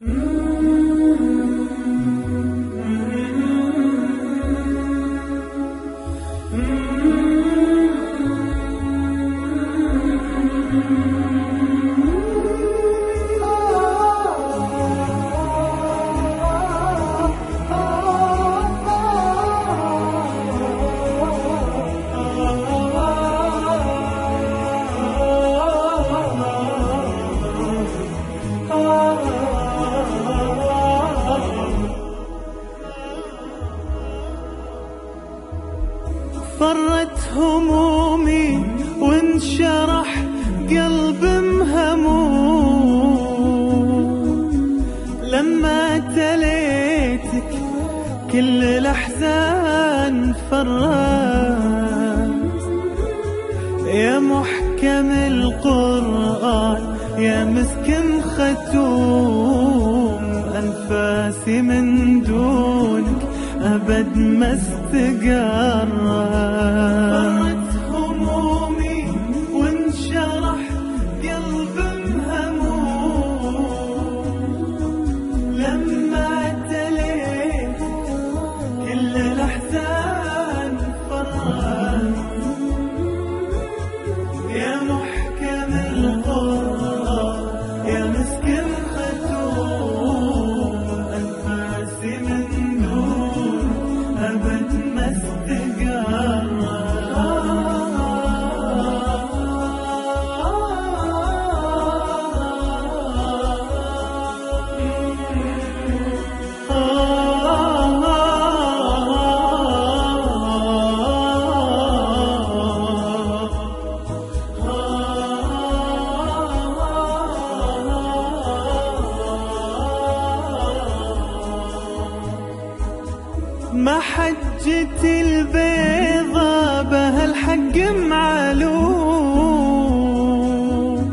فرت همومي وانشرح قلب مهموم لما تليتك كل الأحزان فرت. يا محكم القرآن يا مسك ختوم، أنفاسي من دونك أبد ما استقرت. فرت همومي وانشرح قلب مهموم لما تليت كل الأحزان فرت. يا محكم القرآن يا مسك ختوم، أنفاسي من أبد ما استقرت. محجتي البيضة بها الحق معلوم،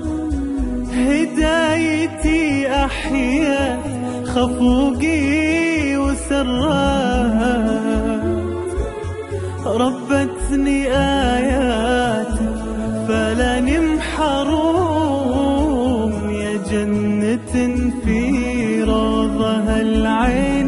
هدايتي أحيات خفوقي وسرات. ربتني آيات فلاني محروم، يا جنة في روضها العين